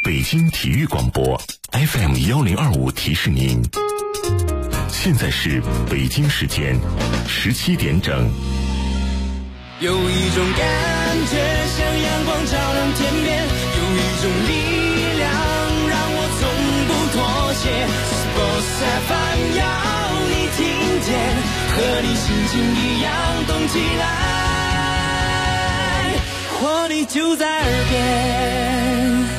北京体育广播 FM1025提示您，现在是北京时间17点整。 有一种感觉像阳光照亮天边，有一种力量让我从不妥协。Sports FM 要你听见，和你心情一样动起来，活力就在耳边。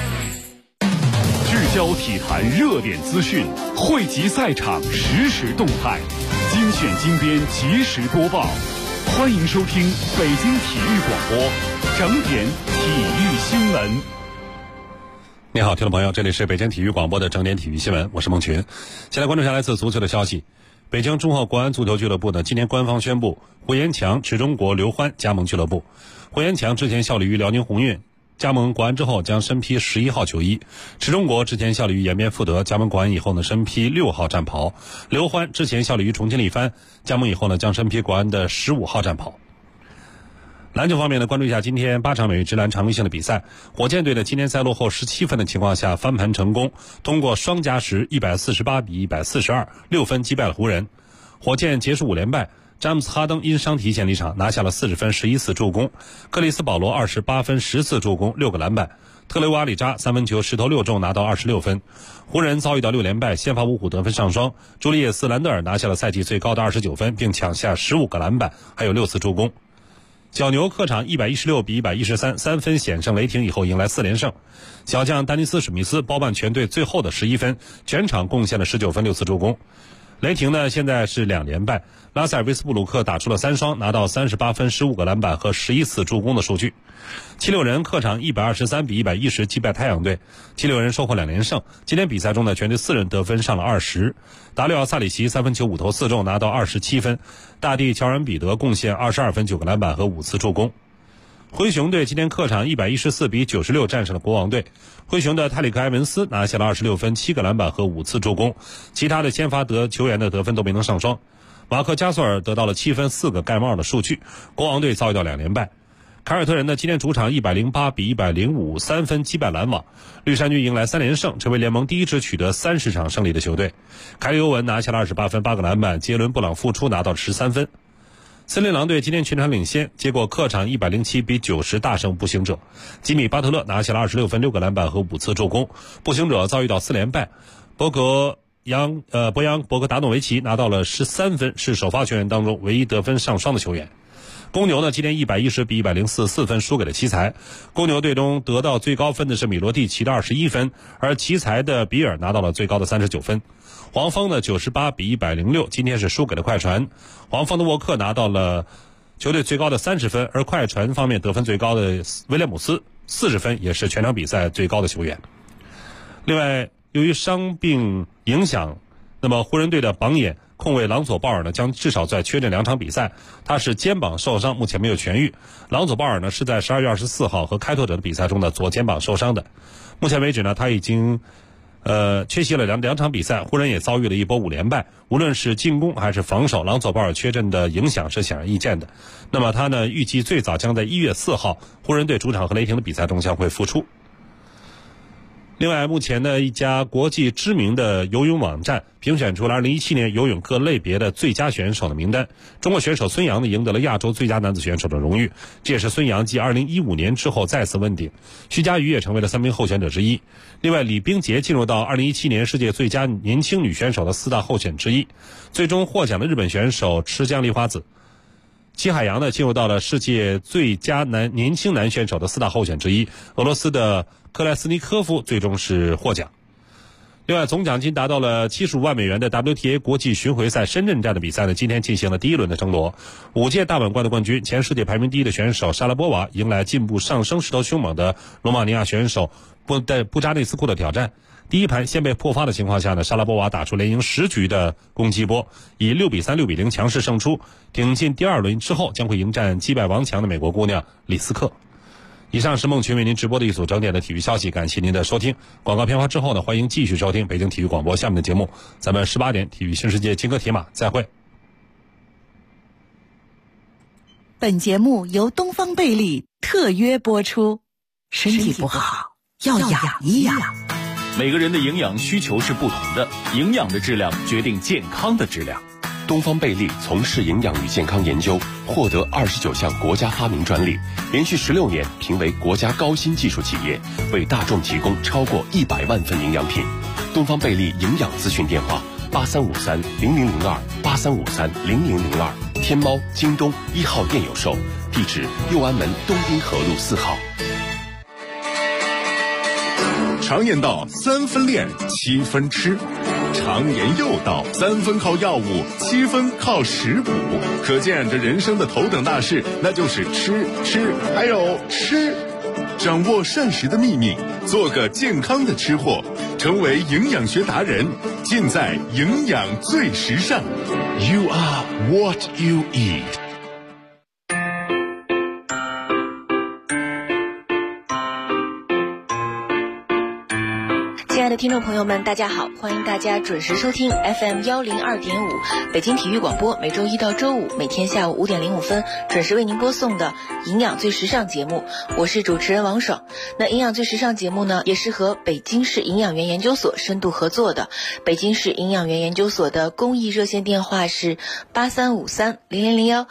聚焦体坛热点资讯，汇集赛场实时动态，精选精编及时播报。欢迎收听北京体育广播整点体育新闻。 你好，听众朋友，这里是北京体育广播的整点体育新闻，我是孟群。先来关注一下来自足球的消息。北京中赫国安足球俱乐部呢，今年官方宣布胡延强、池中国、刘欢加盟俱乐部。胡延强之前效力于辽宁宏运，加盟国安之后将身披11号球衣。池中国之前效力于延边富德，加盟国安以后呢身披6号战袍。刘欢之前效力于重庆力帆，加盟以后呢将身披国安的15号战袍。篮球方面呢，关注一下今天8场美域职篮常规性的比赛。火箭队的今天赛落后17分的情况下翻盘成功，通过双加时148比142 6分击败了湖人。火箭结束5连败，詹姆斯哈登因伤提前离场，拿下了40分11次助攻，克里斯保罗28分10次助攻6个篮板，特雷瓦里扎3分球10投6中拿到26分。湖人遭遇到6连败，先发五虎得分上双，朱利叶斯兰德尔拿下了赛季最高的29分，并抢下15个篮板还有6次助攻。小牛客场116比113 3分险胜雷霆以后迎来4连胜，小将丹尼斯史密斯包办全队最后的11分，全场贡献了19分6次助攻。雷霆呢现在是2连败，拉塞尔维斯布鲁克打出了3双，拿到38分15个篮板和11次助攻的数据。76人客场123比110击败太阳队，76人收获2连胜。今天比赛中呢，全队4人得分上了20，达里奥萨里奇3分球5投4中拿到27分，大帝乔尔彼得贡献22分9个篮板和5次助攻。灰熊队今天客场114比96战胜了国王队，灰熊的泰里克埃文斯拿下了26分7个篮板和5次助攻，其他的先发球员的得分都没能上双。马克加索尔得到了7分4个盖帽的数据，国王队遭遇到2连败。凯尔特人呢今天主场108比105 3分击败篮网，绿衫军迎来3连胜，成为联盟第一支取得30场胜利的球队。凯里欧文拿下了28分8个篮板，杰伦布朗复出拿到了13分。森林狼队今天全场领先，结果客场107比90大胜步行者，吉米巴特勒拿下了26分6个篮板和5次助攻，步行者遭遇到4连败，博格达诺维奇拿到了13分，是首发球员当中唯一得分上双的球员。公牛呢今天110比104 4分输给了奇才，公牛队中得到最高分的是米罗蒂奇的21分，而奇才的比尔拿到了最高的39分。黄蜂的98比106今天是输给了快船，黄蜂的沃克拿到了球队最高的30分，而快船方面得分最高的威廉姆斯40分，也是全场比赛最高的球员。另外由于伤病影响，那么湖人队的榜眼控卫朗佐鲍尔呢将至少再缺阵2场比赛，他是肩膀受伤，目前没有痊愈。朗佐鲍尔呢是在12月24号和开拓者的比赛中的左肩膀受伤的，目前为止呢他已经缺席了两场比赛，湖人也遭遇了一波5连败，无论是进攻还是防守，朗佐鲍尔缺阵的影响是显而易见的。那么他呢预计最早将在1月4号湖人队主场和雷霆的比赛中将会复出。另外，目前呢，一家国际知名的游泳网站评选出了2017年游泳各类别的最佳选手的名单。中国选手孙杨呢赢得了亚洲最佳男子选手的荣誉，这也是孙杨继2015年之后再次问鼎。徐嘉余也成为了3名候选者之一。另外，李冰洁进入到2017年世界最佳年轻女选手的4大候选之一。最终获奖的日本选手池江璃花子。齐海洋呢进入到了世界最佳年轻男选手的4大候选之一，俄罗斯的克莱斯尼科夫最终是获奖。另外，总奖金达到了75万美元的 WTA 国际巡回赛深圳站的比赛呢，今天进行了第1轮的争夺。5届大满贯的冠军、前世界排名第1的选手莎拉波娃迎来进步上升势头凶猛的罗马尼亚选手布扎内斯库的挑战。第一盘先被破发的情况下呢，莎拉波娃打出连赢10局的攻击波，以6比3、6比0强势胜出，挺进第2轮之后将会迎战击败王强的美国姑娘李斯克。以上是孟群为您直播的一组整点的体育消息，感谢您的收听。广告片花之后呢，欢迎继续收听北京体育广播下面的节目，咱们18点体育新世界金戈铁马再会。 本节目由东方贝利特约播出，身体不好要养一养。 每个人的营养需求是不同的，营养的质量决定健康的质量。 东方贝利从事营养与健康研究，获得29项国家发明专利，连续16年评为国家高新技术企业，为大众提供超过100万份营养品。东方贝利营养咨询电话83530002，83530002，天猫、京东1号店有售，地址右安门东滨河路4号。 常言道3分练7分吃，常言又道3分靠药物7分靠食补，可见这人生的头等大事那就是吃还有吃。掌握膳食的秘密，做个健康的吃货，成为营养学达人，尽在营养最时尚。 You are what you eat。 亲爱的听众朋友们，大家好，欢迎大家准时收听 FM 102.5北京体育广播，每周一到周五每天下午5点05分准时为您播送的营养最时尚节目，我是主持人王爽。那营养最时尚节目呢，也是和北京市营养园研究所深度合作的。北京市营养园研究所的公益热线电话是83530001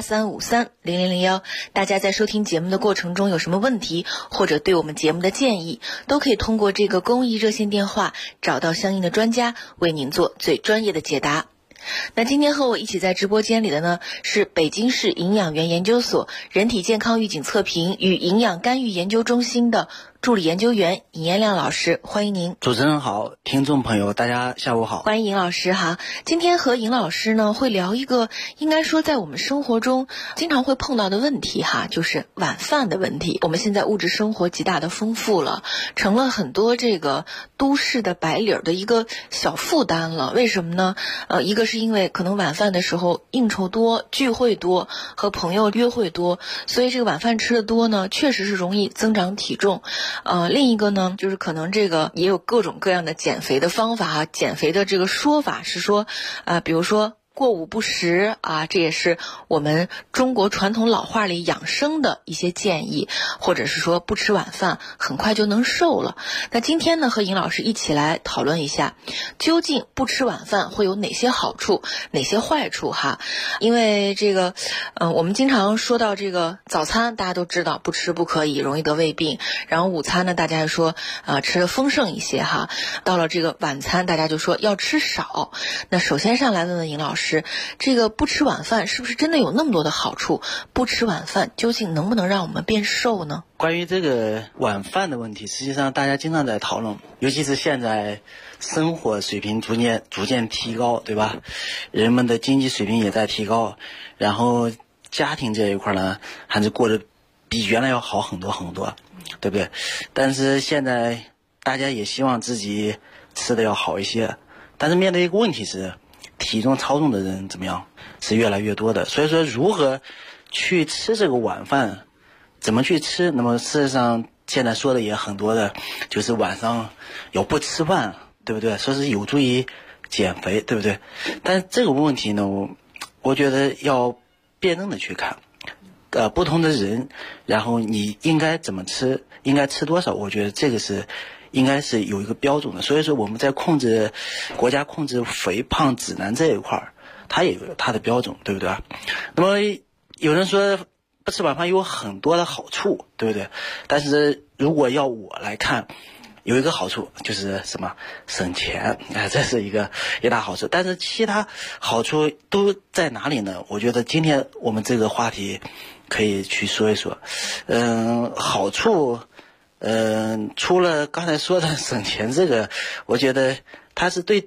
83530001，大家在收听节目的过程中有什么问题，或者对我们节目的建议，都可以通过这个公益热线电话找到相应的专家，为您做最专业的解答。那今天和我一起在直播间里的呢，是北京市营养园研究所人体健康预警测评与营养干预研究中心的助理研究员尹彦亮老师，欢迎您。 主持人好，听众朋友大家下午好。 欢迎尹老师哈。今天和尹老师呢会聊一个应该说在我们生活中经常会碰到的问题哈，就是晚饭的问题。我们现在物质生活极大的丰富了，成了很多这个都市的白领的一个小负担了。为什么呢？一个是因为可能晚饭的时候应酬多，聚会多，和朋友约会多，所以这个晚饭吃的多呢，确实是容易增长体重。另一个呢，就是可能这个也有各种各样的减肥的方法啊，减肥的这个说法是说，比如说过午不食啊，这也是我们中国传统老话里养生的一些建议，或者是说不吃晚饭很快就能瘦了。那今天呢，和尹老师一起来讨论一下，究竟不吃晚饭会有哪些好处，哪些坏处哈？因为这个，我们经常说到这个早餐，大家都知道不吃不可以，容易得胃病。然后午餐呢，大家还说吃的丰盛一些哈。到了这个晚餐，大家就说要吃少。那首先上来问问尹老师，这个不吃晚饭是不是真的有那么多的好处？不吃晚饭究竟能不能让我们变瘦呢？ 关于这个晚饭的问题，实际上大家经常在讨论，尤其是现在生活水平逐渐提高，对吧？人们的经济水平也在提高，然后家庭这一块呢，还是过得比原来要好很多很多，对不对？但是现在大家也希望自己吃的要好一些，但是面对一个问题是，体重超重的人怎么样？是越来越多的。所以说如何去吃这个晚饭，怎么去吃？那么事实上现在说的也很多的，就是晚上要不吃饭，对不对？说是有助于减肥，对不对？但是这个问题呢，我觉得要辩证的去看，不同的人，然后你应该怎么吃，应该吃多少，我觉得这个是应该是有一个标准的。所以说我们在国家控制肥胖指南这一块，它也有它的标准，对不对？那么有人说不吃晚饭有很多的好处，对不对？但是如果要我来看，有一个好处就是什么？省钱，这是一大好处。但是其他好处都在哪里呢？我觉得今天我们这个话题可以去说一说。好处，除了刚才说的省钱这个，我觉得它是对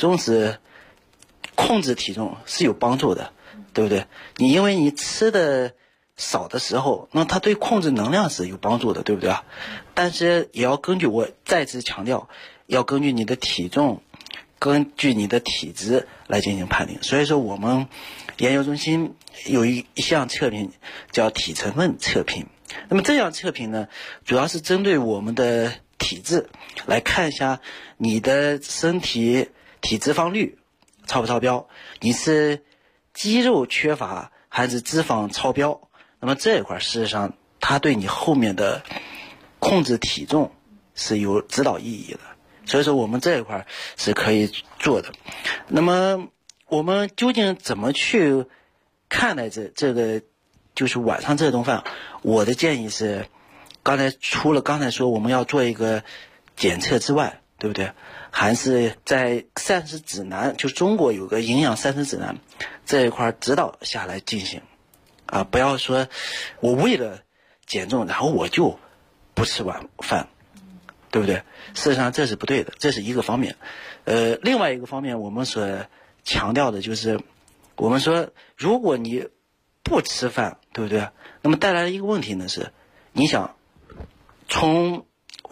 控制体重是有帮助的，对不对？因为你吃的少的时候，那它对控制能量是有帮助的，对不对啊？但是也要根据，我再次强调，要根据你的体重，根据你的体质来进行判定。所以说我们研究中心有一项测评叫体成分测评。那么这样测评呢，主要是针对我们的体质来看一下你的身体体脂肪率超不超标，你是肌肉缺乏还是脂肪超标。那么这一块事实上它对你后面的控制体重是有指导意义的。所以说我们这一块是可以做的。那么我们究竟怎么去看待这个就是晚上这顿饭？我的建议是，除了刚才说我们要做一个检测之外，对不对？还是在膳食指南，就中国有个营养膳食指南这一块指导下来进行啊，不要说我为了减重然后我就不吃晚饭，对不对？事实上这是不对的，这是一个方面。另外一个方面，我们所强调的就是，我们说如果你不吃饭，对不对？那么带来的一个问题呢是，你想从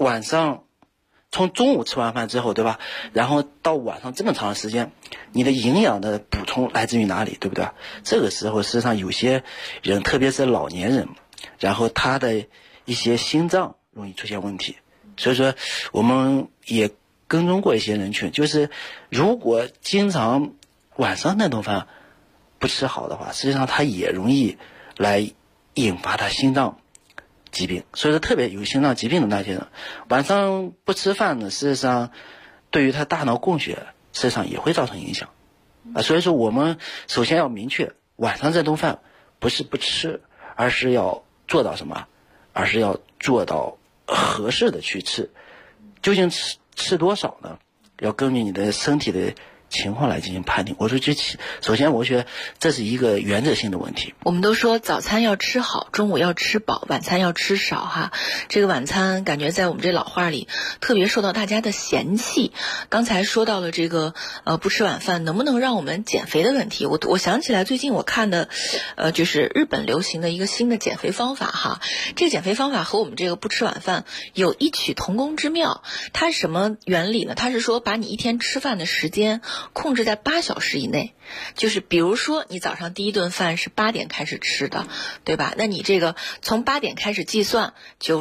中午吃完饭之后，对吧？然后到晚上这么长的时间，你的营养的补充来自于哪里，对不对？这个时候事实上有些人，特别是老年人，然后他的一些心脏容易出现问题。所以说我们也跟踪过一些人群，就是如果经常晚上那顿饭不吃好的话，实际上他也容易来引发他心脏疾病。所以说特别有心脏疾病的那些人，晚上不吃饭呢，事实上对于他大脑供血事实上也会造成影响啊。所以说我们首先要明确，晚上这顿饭不是不吃，而是要做到什么？而是要做到合适的去吃。究竟吃多少呢？要根据你的身体的情况来进行判定。我说首先我觉得这是一个原则性的问题。 我们都说早餐要吃好，中午要吃饱，晚餐要吃少哈。这个晚餐感觉在我们这老话里特别受到大家的嫌弃。刚才说到了这个不吃晚饭能不能让我们减肥的问题，我想起来最近我看的就是日本流行的一个新的减肥方法哈。这个减肥方法和我们这个不吃晚饭有异曲同工之妙。它是什么原理呢？它是说把你一天吃饭的时间控制在8小时以内，就是比如说你早上第一顿饭是8点开始吃的，对吧？那你这个从8点开始计算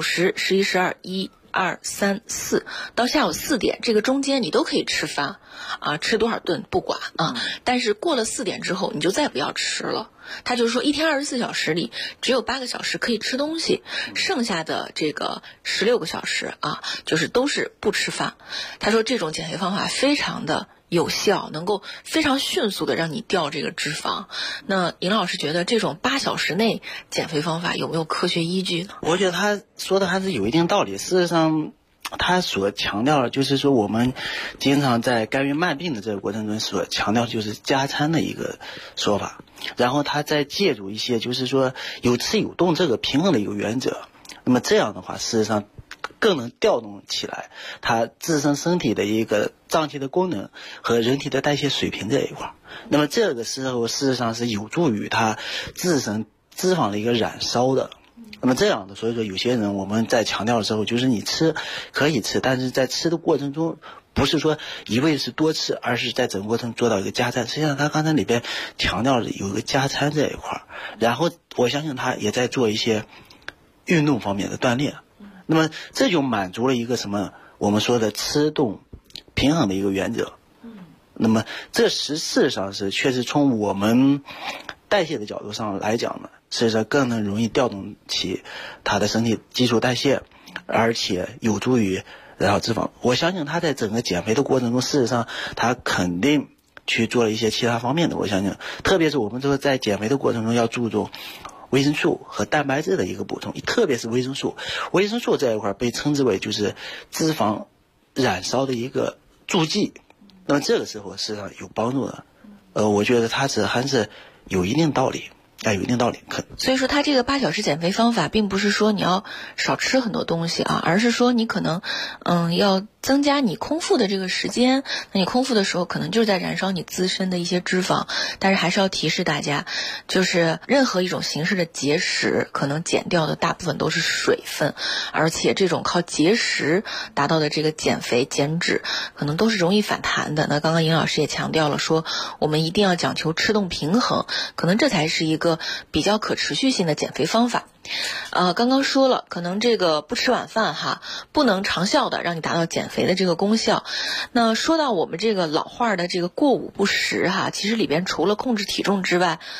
，9、10、11、12、1、2、3、4到下午4点，这个中间你都可以吃饭啊，吃多少顿不管啊，但是过了4点之后你就再不要吃了。他就是说一天24小时里只有8个小时可以吃东西，剩下的这个16个小时啊，就是都是不吃饭。他说这种减肥方法非常的有效，能够非常迅速的让你掉这个脂肪。那尹老师觉得这种8小时内减肥方法有没有科学依据呢？ 我觉得他说的还是有一定道理。事实上他所强调的就是说，我们经常在干预慢病的这个过程中所强调就是加餐的一个说法，然后他再借助一些就是说有吃有动这个平衡的一个原则。那么这样的话事实上更能调动起来他自身身体的一个脏器的功能和人体的代谢水平这一块。那么这个时候事实上是有助于他自身脂肪的一个燃烧的。那么这样的，所以说有些人我们在强调的时候，就是你吃可以吃，但是在吃的过程中不是说一味是多吃，而是在整个过程做到一个加餐。实际上他刚才里边强调的有一个加餐这一块，然后我相信他也在做一些运动方面的锻炼。那么这就满足了一个什么我们说的吃动平衡的一个原则。那么这事实上是确实从我们代谢的角度上来讲呢，事实上更能容易调动起他的身体基础代谢，而且有助于燃烧脂肪。我相信他在整个减肥的过程中，事实上他肯定去做了一些其他方面的。我相信特别是我们说在减肥的过程中要注重维生素和蛋白质的一个补充，特别是维生素这一块被称之为就是脂肪燃烧的一个助剂。那么这个时候实际上有帮助的。我觉得它还是有一定道理。有一定道理。 所以说他这个8小时减肥方法并不是说你要少吃很多东西啊，而是说你可能要增加你空腹的这个时间。那你空腹的时候可能就是在燃烧你自身的一些脂肪，但是还是要提示大家，就是任何一种形式的节食可能减掉的大部分都是水分，而且这种靠节食达到的这个减肥减脂可能都是容易反弹的。那刚刚尹老师也强调了说，我们一定要讲求吃动平衡，可能这才是一个比较可持续性的减肥方法。刚刚说了，可能这个不吃晚饭不能长效的让你达到减肥的这个功效。那说到我们这个老话的这个过午不食其实里边除了控制体重之外，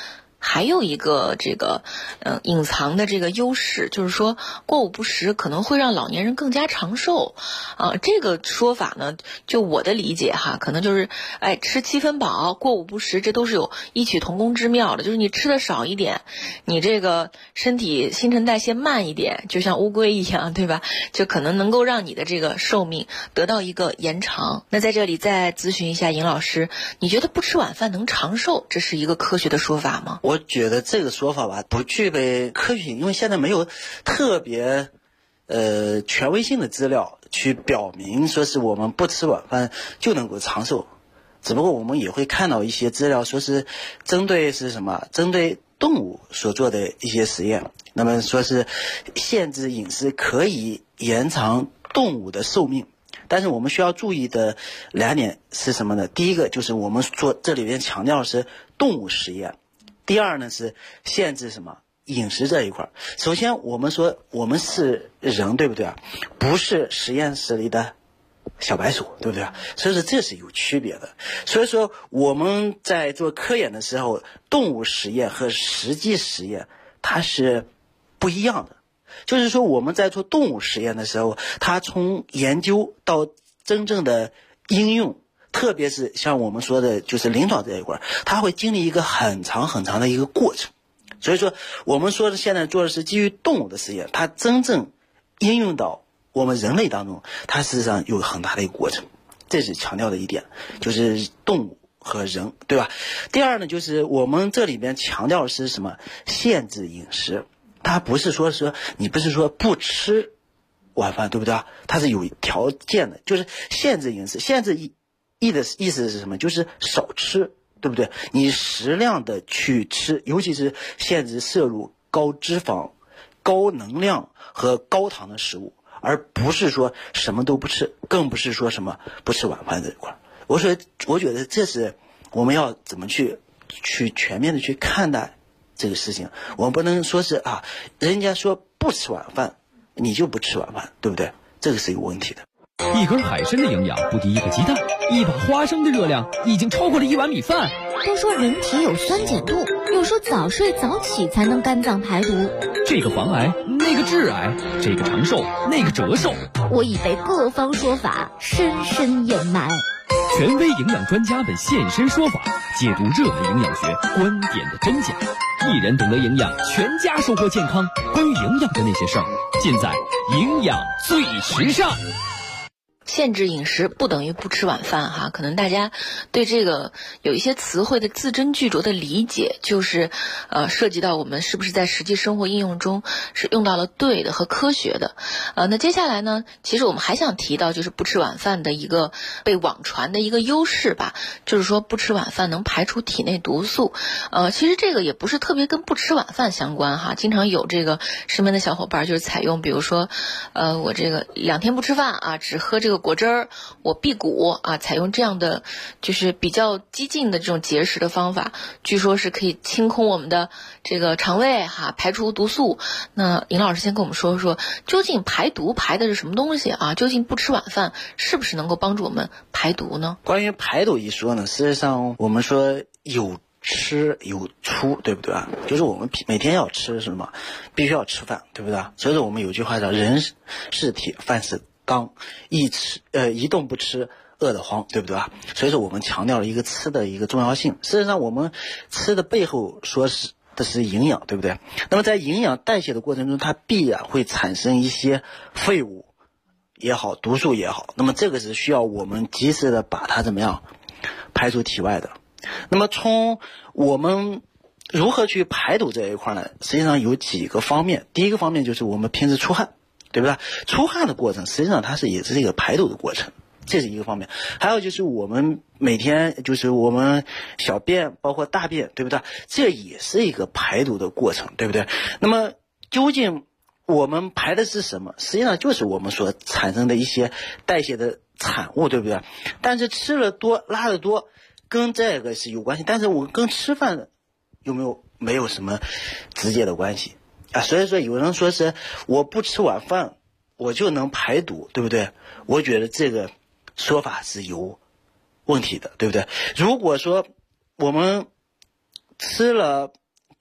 还有一个这个隐藏的这个优势，就是说过午不食可能会让老年人更加长寿这个说法呢，就我的理解哈，可能就是吃7分饱，过午不食，这都是有异曲同工之妙的。就是你吃的少一点，你这个身体新陈代谢慢一点，就像乌龟一样，对吧？就可能能够让你的这个寿命得到一个延长。那在这里再咨询一下尹老师，你觉得不吃晚饭能长寿，这是一个科学的说法吗？ 我觉得这个说法吧不具备科学性，因为现在没有特别权威性的资料去表明说是我们不吃晚饭就能够长寿。只不过我们也会看到一些资料说是针对动物所做的一些实验，那么说是限制饮食可以延长动物的寿命。但是我们需要注意的2点是什么呢？第一个就是我们说这里边强调的是动物实验，第二呢是限制饮食这一块。首先我们说我们是人，对不对啊？不是实验室里的小白鼠，对不对啊？所以说这是有区别的。所以说我们在做科研的时候，动物实验和实际实验它是不一样的。就是说我们在做动物实验的时候，它从研究到真正的应用，特别是像我们说的就是临床这一块，它会经历一个很长很长的一个过程。所以说我们说的现在做的是基于动物的实验，它真正应用到我们人类当中，它事实上有很大的一个过程。这是强调的一点，就是动物和人，对吧？第二呢，就是我们这里边强调的是什么？限制饮食。它不是说你不是说不吃晚饭，对不对啊？它是有条件的，就是限制饮食。限制意思是什么？就是少吃，对不对？你适量的去吃，尤其是限制摄入高脂肪、高能量和高糖的食物，而不是说什么都不吃，更不是说什么不吃晚饭这一块。我觉得这是我们要怎么去全面的去看待这个事情。我们不能说是人家说不吃晚饭你就不吃晚饭，对不对？这个是有问题的。 一根海参的营养不敌一个鸡蛋，一把花生的热量已经超过了1碗米饭。 都说人体有酸碱度，又说早睡早起才能肝脏排毒。 这个防癌，那个致癌，这个长寿，那个折寿。 我已被各方说法深深掩埋。 权威营养专家们现身说法，解读热门营养学观点的真假。一人懂得营养，全家收获健康。关于营养的那些事儿，尽在营养最时尚。 限制饮食不等于不吃晚饭哈，可能大家对这个有一些词汇的字斟句酌的理解，就是涉及到我们是不是在实际生活应用中是用到了对的和科学的。那接下来呢，其实我们还想提到就是不吃晚饭的一个被网传的一个优势吧，就是说不吃晚饭能排除体内毒素。其实这个也不是特别跟不吃晚饭相关哈，经常有这个身边的小伙伴就是采用，比如说我这个2天不吃饭只喝这个果汁儿，我辟谷采用这样的就是比较激进的这种节食的方法，据说是可以清空我们的这个肠胃排除毒素。那尹老师先跟我们说说，究竟排毒排的是什么东西究竟不吃晚饭是不是能够帮助我们排毒呢？ 关于排毒一说呢，事实上我们说有吃有出，对不对啊？就是我们每天要吃什么，必须要吃饭，对不对啊？所以说我们有句话叫人是铁，饭是钢，一动不吃饿得慌，对不对啊？所以说我们强调了一个吃的一个重要性。事实上我们吃的背后说的是营养，对不对？那么在营养代谢的过程中，它必然会产生一些废物也好，毒素也好，那么这个是需要我们及时的把它怎么样排出体外的。那么从我们如何去排毒这一块呢，实际上有几个方面。第一个方面就是我们平时出汗，对不对？出汗的过程实际上它也是一个排毒的过程，这是一个方面。还有就是我们每天就是我们小便包括大便，对不对？这也是一个排毒的过程，对不对？那么究竟我们排的是什么？实际上就是我们所产生的一些代谢的产物，对不对？但是吃了多拉的多跟这个是有关系，但是我跟吃饭没有什么直接的关系所以说有人说是我不吃晚饭我就能排毒，对不对？我觉得这个说法是有问题的，对不对？如果说我们吃了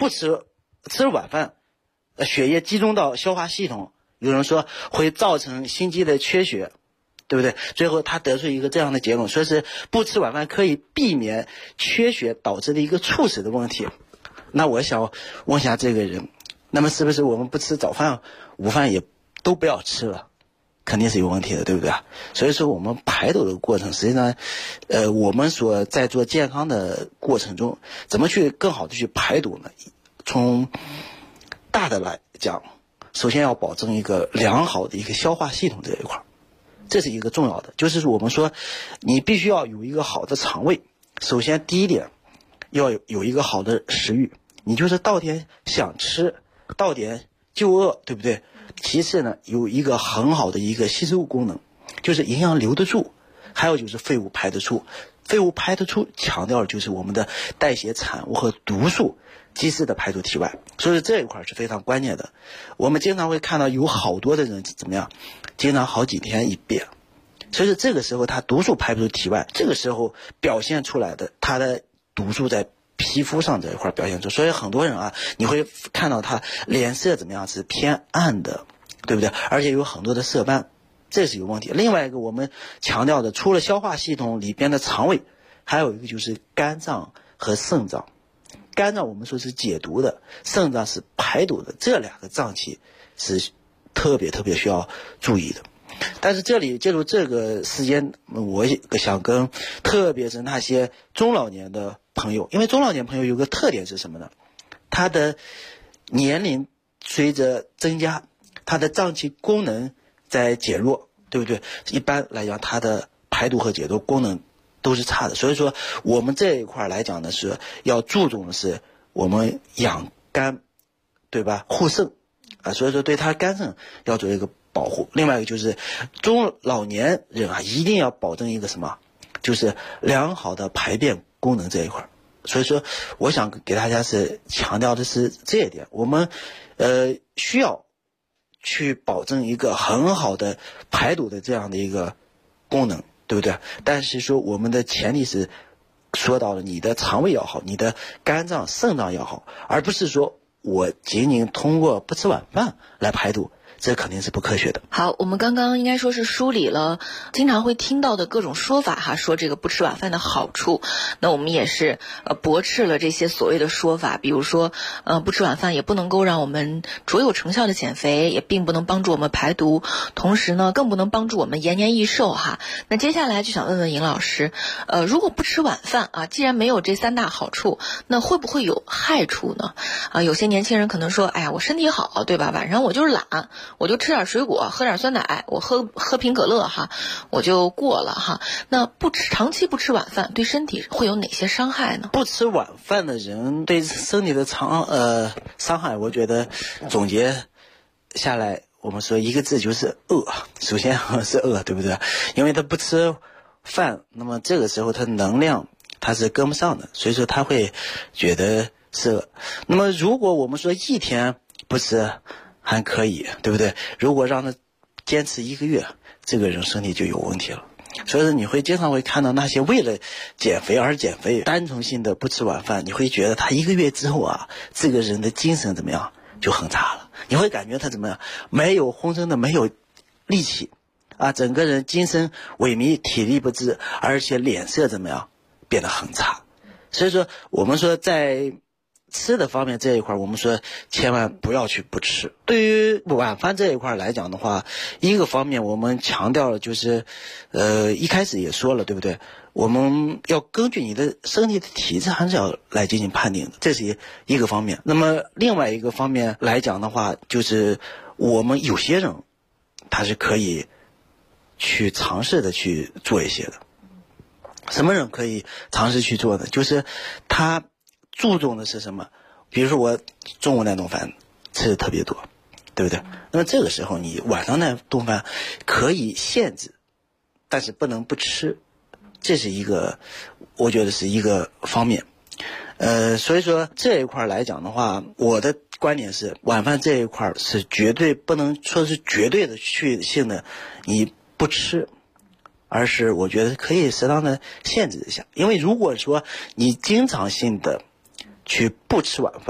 不吃晚饭，血液集中到消化系统，有人说会造成心肌的缺血，对不对？最后他得出一个这样的结论，说是不吃晚饭可以避免缺血导致的一个猝死的问题。那我想问一下这个人，那么是不是我们不吃早饭午饭也都不要吃了？肯定是有问题的，对不对？所以说我们排毒的过程，实际上我们所在做健康的过程中，怎么去更好的去排毒呢？从大的来讲，首先要保证一个良好的一个消化系统这一块，这是一个重要的，就是我们说你必须要有一个好的肠胃。首先第一点要有一个好的食欲，你就是到点想吃，到点就饿，对不对？其次呢，有一个很好的一个吸收功能，就是营养留得住，还有就是废物排得出。废物排得出强调的就是我们的代谢产物和毒素及时的排出体外，所以这一块是非常关键的。我们经常会看到有好多的人怎么样，经常好几天一便，所以说这个时候他毒素排不出体外，这个时候表现出来的他的毒素在皮肤上这一块表现出，所以很多人啊，你会看到他脸色怎么样是偏暗的，对不对？而且有很多的色斑，这是有问题。另外一个我们强调的，除了消化系统里边的肠胃，还有一个就是肝脏和肾脏。肝脏我们说是解毒的，肾脏是排毒的，这两个脏器是特别需要注意的。但是这里借助这个时间，我想跟特别是那些中老年的朋友，因为中老年朋友有个特点是什么呢？他的年龄随着增加，他的脏器功能在减弱，对不对？一般来讲，他的排毒和解毒功能都是差的。所以说我们这一块来讲呢，是要注重的是我们养肝，对吧？护肾啊，所以说对他肝肾要做一个保护。另外一个就是中老年人啊，一定要保证一个什么，就是良好的排便功能这一块。所以说我想给大家是强调的是这一点，我们需要去保证一个很好的排毒的这样的一个功能，对不对？但是说我们的前提是说到了你的肠胃要好，你的肝脏肾脏要好，而不是说我仅仅通过不吃晚饭来排毒，这肯定是不科学的。 好，我们刚刚应该说是梳理了经常会听到的各种说法哈，说这个不吃晚饭的好处。那我们也是驳斥了这些所谓的说法，比如说不吃晚饭也不能够让我们卓有成效的减肥，也并不能帮助我们排毒，同时呢更不能帮助我们延年益寿哈。那接下来就想问问尹老师，如果不吃晚饭啊，既然没有这三大好处，那会不会有害处呢？有些年轻人可能说，哎呀，我身体好，对吧？晚上我就是懒，我就吃点水果，喝点酸奶，我喝瓶可乐哈，我就过了哈。那长期不吃晚饭对身体会有哪些伤害呢？ 不吃晚饭的人对身体的伤害，我觉得总结下来，我们说一个字就是饿。首先是饿，对不对？因为他不吃饭，那么这个时候他能量他是跟不上的，所以说他会觉得是饿。那么如果我们说一天不吃还可以，对不对？如果让他坚持1个月，这个人身体就有问题了。所以说你会经常会看到那些为了减肥而减肥，单纯性的不吃晚饭，你会觉得他1个月之后啊，这个人的精神怎么样就很差了。你会感觉他怎么样，没有浑身的没有力气啊，整个人精神萎靡，体力不支，而且脸色怎么样变得很差。所以说我们说在吃的方面这一块，我们说千万不要去不吃。对于晚饭这一块来讲的话，一个方面我们强调了就是一开始也说了，对不对？我们要根据你的身体的体质还是要来进行判定的，这是一个方面。那么另外一个方面来讲的话，就是我们有些人他是可以去尝试的去做一些的。什么人可以尝试去做的？就是他注重的是什么？比如说我中午那顿饭吃的特别多，对不对？那么这个时候你晚上那顿饭可以限制，但是不能不吃，这是一个我觉得是一个方面。所以说这一块来讲的话，我的观点是晚饭这一块是绝对不能说是绝对的去性的你不吃，而是我觉得可以适当的限制一下。因为如果说你经常性的去不吃晚饭，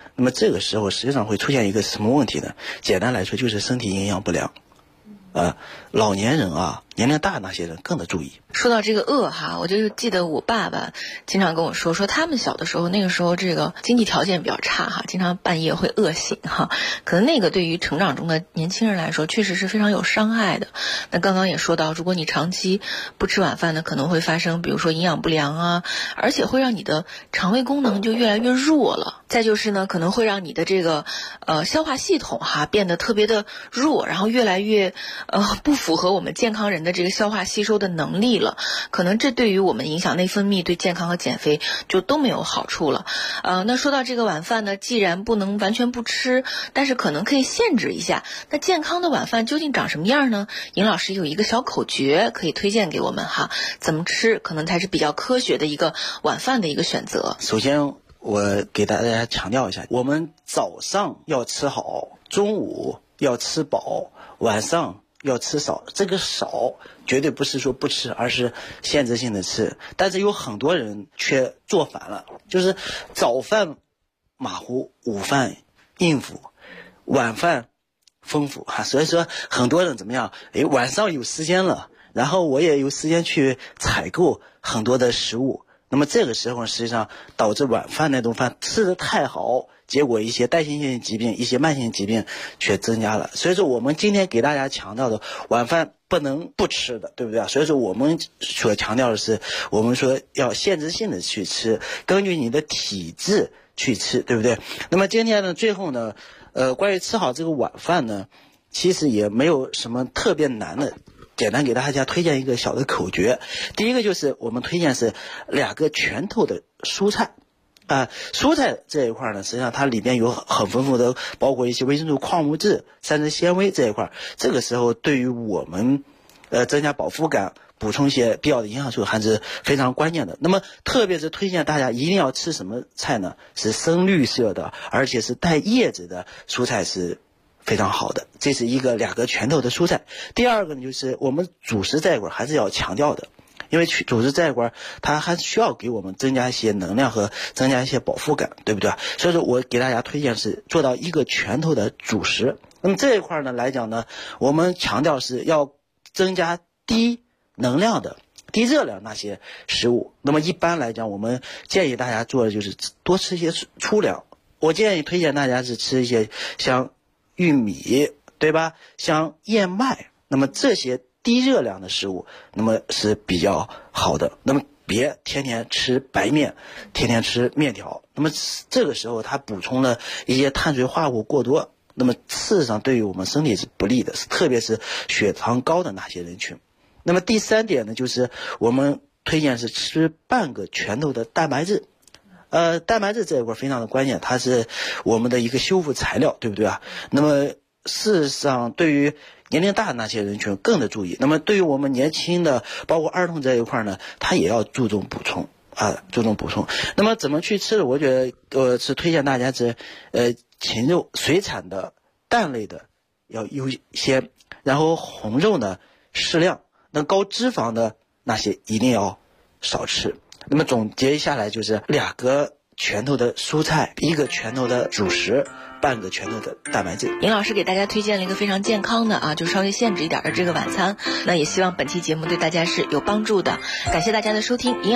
那么这个时候实际上会出现一个什么问题呢？简单来说就是身体营养不良。老年人啊，年龄大那些人更得注意。 说到这个饿哈，我就记得我爸爸经常跟我说他们小的时候，那个时候这个经济条件比较差哈，经常半夜会饿醒哈。可能那个对于成长中的年轻人来说，确实是非常有伤害的。那刚刚也说到，如果你长期不吃晚饭呢，可能会发生比如说营养不良啊，而且会让你的肠胃功能就越来越弱了。再就是呢，可能会让你的这个消化系统哈变得特别的弱，然后越来越不符合我们健康人的这个消化吸收的能力了，可能这对于我们影响内分泌，对健康和减肥就都没有好处了。那说到这个晚饭呢，既然不能完全不吃，但是可能可以限制一下。那健康的晚饭究竟长什么样呢？尹老师有一个小口诀可以推荐给我们哈，怎么吃可能才是比较科学的一个晚饭的一个选择。 首先我给大家强调一下，我们早上要吃好，中午要吃饱，晚上要吃少。这个少绝对不是说不吃，而是限制性的吃。但是有很多人却做反了，就是早饭马虎，午饭应付，晚饭丰富哈。所以说很多人怎么样，晚上有时间了，然后我也有时间去采购很多的食物，那么这个时候实际上导致晚饭那顿饭吃得太好，结果一些代谢性疾病，一些慢性疾病却增加了。所以说我们今天给大家强调的晚饭不能不吃的，对不对啊？所以说我们所强调的是，我们说要限制性的去吃，根据你的体质去吃，对不对？那么今天呢，最后呢，关于吃好这个晚饭呢，其实也没有什么特别难的，简单给大家推荐一个小的口诀。第一个就是我们推荐是2个拳头的蔬菜。蔬菜这一块呢，实际上它里面有很丰富的，包括一些维生素、矿物质、膳食纤维这一块。这个时候对于我们增加饱腹感，补充一些必要的营养素还是非常关键的。那么特别是推荐大家一定要吃什么菜呢？是深绿色的，而且是带叶子的蔬菜是非常好的。这是一个2个拳头的蔬菜。第二个呢，就是我们主食这一块还是要强调的，因为主食这一块它还需要给我们增加一些能量和增加一些饱腹感，对不对？所以说我给大家推荐是做到1个拳头的主食。那么这一块呢来讲呢，我们强调是要增加低能量的、低热量那些食物。那么一般来讲，我们建议大家做的就是多吃一些粗粮。我建议推荐大家是吃一些像玉米，对吧？像燕麦，那么这些低热量的食物，那么是比较好的。那么别天天吃白面，天天吃面条，那么这个时候它补充了一些碳水化合物过多，那么事实上对于我们身体是不利的，特别是血糖高的那些人群。那么第3点呢，就是我们推荐是吃半个拳头的蛋白质。蛋白质这一块非常的关键，它是我们的一个修复材料，对不对啊？那么事实上对于年龄大的那些人群更得注意。那么对于我们年轻的，包括儿童这一块呢，它也要注重补充。那么怎么去吃的？我觉得是推荐大家是禽肉、水产的、蛋类的要优先，然后红肉呢适量，那高脂肪的那些一定要少吃。那么总结下来就是2个拳头的蔬菜，1个拳头的主食，半个拳头的蛋白质。 尹老师给大家推荐了一个非常健康的就稍微限制一点的这个晚餐。那也希望本期节目对大家是有帮助的。感谢大家的收听。